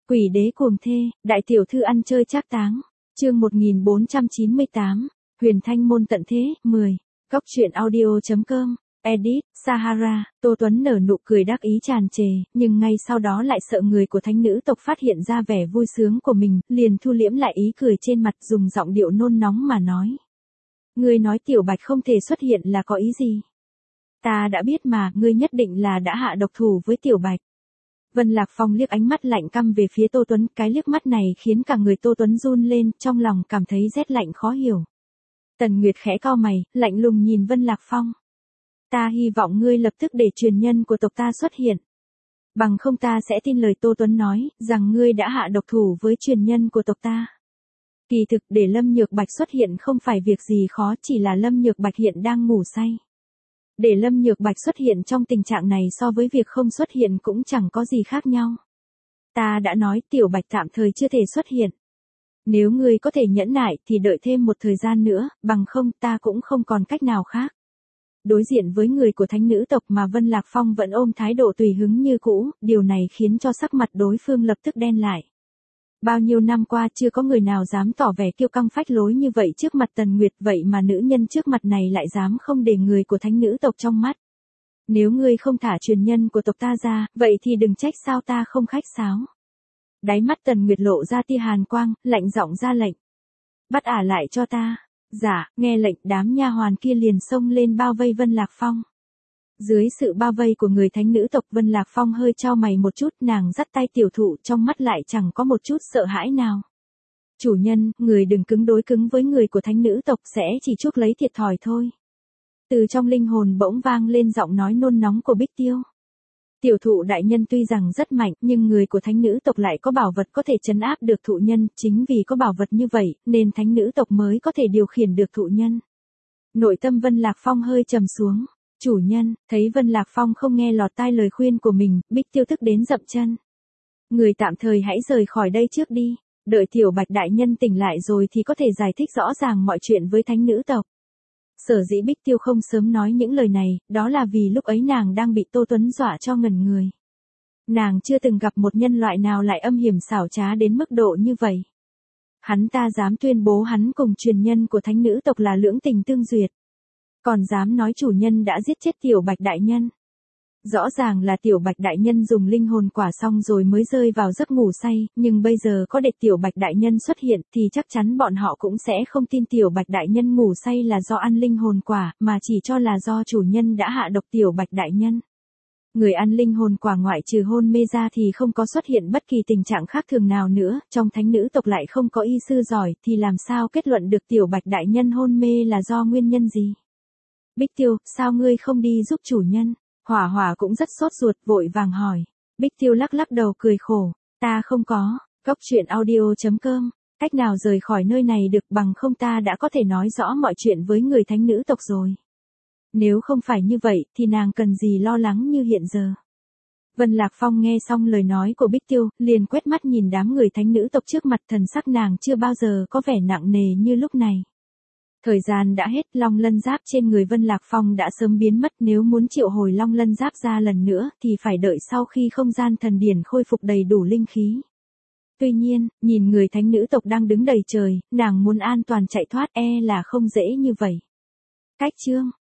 Quỷ đế cuồng thê, đại tiểu thư ăn chơi trác táng. Chương 1498, Huyền Thanh môn tận thế, 10. Góc truyện audio.com. Edit, Sahara. Tô Tuấn nở nụ cười đắc ý tràn trề, nhưng ngay sau đó lại sợ người của thánh nữ tộc phát hiện ra vẻ vui sướng của mình, liền thu liễm lại ý cười trên mặt, dùng giọng điệu nôn nóng mà nói. Ngươi nói Tiểu Bạch không thể xuất hiện là có ý gì? Ta đã biết mà, ngươi nhất định là đã hạ độc thủ với Tiểu Bạch. Vân Lạc Phong liếc ánh mắt lạnh căm về phía Tô Tuấn, cái liếc mắt này khiến cả người Tô Tuấn run lên, trong lòng cảm thấy rét lạnh khó hiểu. Tần Nguyệt khẽ cau mày, lạnh lùng nhìn Vân Lạc Phong. Ta hy vọng ngươi lập tức để truyền nhân của tộc ta xuất hiện. Bằng không ta sẽ tin lời Tô Tuấn nói, rằng ngươi đã hạ độc thủ với truyền nhân của tộc ta. Kỳ thực để Lâm Nhược Bạch xuất hiện không phải việc gì khó, chỉ là Lâm Nhược Bạch hiện đang ngủ say. Để Lâm Nhược Bạch xuất hiện trong tình trạng này so với việc không xuất hiện cũng chẳng có gì khác nhau. Ta đã nói Tiểu Bạch tạm thời chưa thể xuất hiện. Nếu ngươi có thể nhẫn nại thì đợi thêm một thời gian nữa, bằng không ta cũng không còn cách nào khác. Đối diện với người của thánh nữ tộc mà Vân Lạc Phong vẫn ôm thái độ tùy hứng như cũ, điều này khiến cho sắc mặt đối phương lập tức đen lại. Bao nhiêu năm qua chưa có người nào dám tỏ vẻ kiêu căng phách lối như vậy trước mặt Tần Nguyệt, vậy mà nữ nhân trước mặt này lại dám không để người của thánh nữ tộc trong mắt. Nếu ngươi không thả truyền nhân của tộc ta ra, vậy thì đừng trách sao ta không khách sáo. Đáy mắt Tần Nguyệt lộ ra tia hàn quang, lạnh giọng ra lệnh. Bắt ả lại cho ta. Dạ, nghe lệnh, đám nha hoàn kia liền xông lên bao vây Vân Lạc Phong. Dưới sự bao vây của người thánh nữ tộc, Vân Lạc Phong hơi chau mày một chút, nàng dắt tay tiểu thụ, trong mắt lại chẳng có một chút sợ hãi nào. Chủ nhân, người đừng cứng đối cứng với người của thánh nữ tộc, sẽ chỉ chuốc lấy thiệt thòi thôi. Từ trong linh hồn bỗng vang lên giọng nói nôn nóng của Bích Tiêu. Tiểu thụ đại nhân tuy rằng rất mạnh, nhưng người của thánh nữ tộc lại có bảo vật có thể trấn áp được thụ nhân, chính vì có bảo vật như vậy, nên thánh nữ tộc mới có thể điều khiển được thụ nhân. Nội tâm Vân Lạc Phong hơi trầm xuống. Chủ nhân, thấy Vân Lạc Phong không nghe lọt tai lời khuyên của mình, Bích Tiêu tức đến dậm chân. Người tạm thời hãy rời khỏi đây trước đi, đợi Tiểu Bạch đại nhân tỉnh lại rồi thì có thể giải thích rõ ràng mọi chuyện với thánh nữ tộc. Sở dĩ Bích Tiêu không sớm nói những lời này, đó là vì lúc ấy nàng đang bị Tô Tuấn dọa cho ngẩn người. Nàng chưa từng gặp một nhân loại nào lại âm hiểm xảo trá đến mức độ như vậy. Hắn ta dám tuyên bố hắn cùng truyền nhân của thánh nữ tộc là lưỡng tình tương duyệt. Còn dám nói chủ nhân đã giết chết Tiểu Bạch đại nhân. Rõ ràng là Tiểu Bạch đại nhân dùng linh hồn quả xong rồi mới rơi vào giấc ngủ say, nhưng bây giờ có để Tiểu Bạch đại nhân xuất hiện thì chắc chắn bọn họ cũng sẽ không tin Tiểu Bạch đại nhân ngủ say là do ăn linh hồn quả, mà chỉ cho là do chủ nhân đã hạ độc Tiểu Bạch đại nhân. Người ăn linh hồn quả ngoại trừ hôn mê ra thì không có xuất hiện bất kỳ tình trạng khác thường nào nữa, trong thánh nữ tộc lại không có y sư giỏi thì làm sao kết luận được Tiểu Bạch đại nhân hôn mê là do nguyên nhân gì? Bích Tiêu, sao ngươi không đi giúp chủ nhân? Hỏa Hỏa cũng rất sốt ruột, vội vàng hỏi. Bích Tiêu lắc lắc đầu cười khổ. Ta không có. Góc truyện audio.com. Cách nào rời khỏi nơi này được, bằng không ta đã có thể nói rõ mọi chuyện với người thánh nữ tộc rồi. Nếu không phải như vậy thì nàng cần gì lo lắng như hiện giờ. Vân Lạc Phong nghe xong lời nói của Bích Tiêu, liền quét mắt nhìn đám người thánh nữ tộc trước mặt, thần sắc nàng chưa bao giờ có vẻ nặng nề như lúc này. Thời gian đã hết, long lân giáp trên người Vân Lạc Phong đã sớm biến mất, nếu muốn triệu hồi long lân giáp ra lần nữa thì phải đợi sau khi không gian thần điển khôi phục đầy đủ linh khí. Tuy nhiên, nhìn người thánh nữ tộc đang đứng đầy trời, nàng muốn an toàn chạy thoát là không dễ như vậy. Cách chương